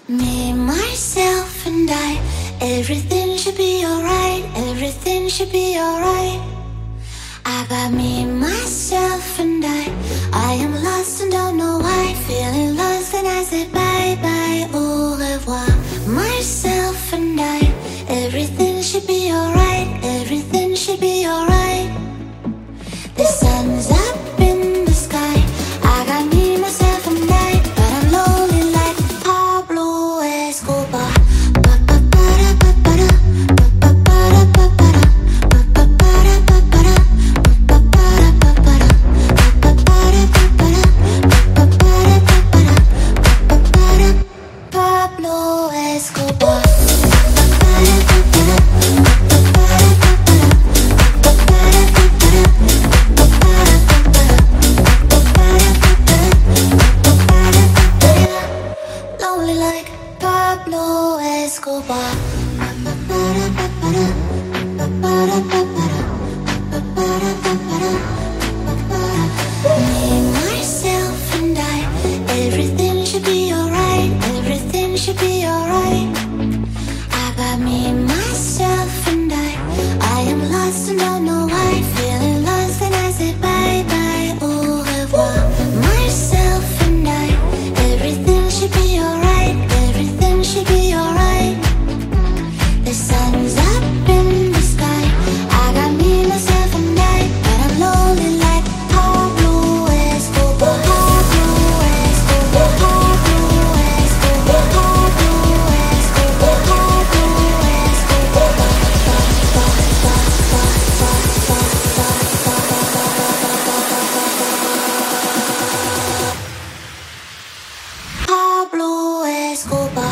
Me, myself, and I. Everything should be alright. Everything should be alright. I got me, myself, and I. I am lost and don't know why. Feeling lost and I say bye bye, au revoir. Myself and I. Everything should be alright. Everything should be alright. The sun's up in the sky. I got me, myself, and I. But I'm lonely like Pablo Escobar. Pablo Escobar. Lonely like Pablo Escobar. Me, myself, and I. Everything should be alright. Everything should be alright. I got me, myself, and I. I am lost and don't know why. Feeling lost and I say bye bye, au revoir. Myself and I. Everything should be alright. Everything should be alright. The sun's up in the sky. I got me, myself, and I. But I'm lonely like Pablo Escobar. Pablo Escobar. Pablo Escobar. Pablo Escobar. Pablo Escobar. Pablo Escobar.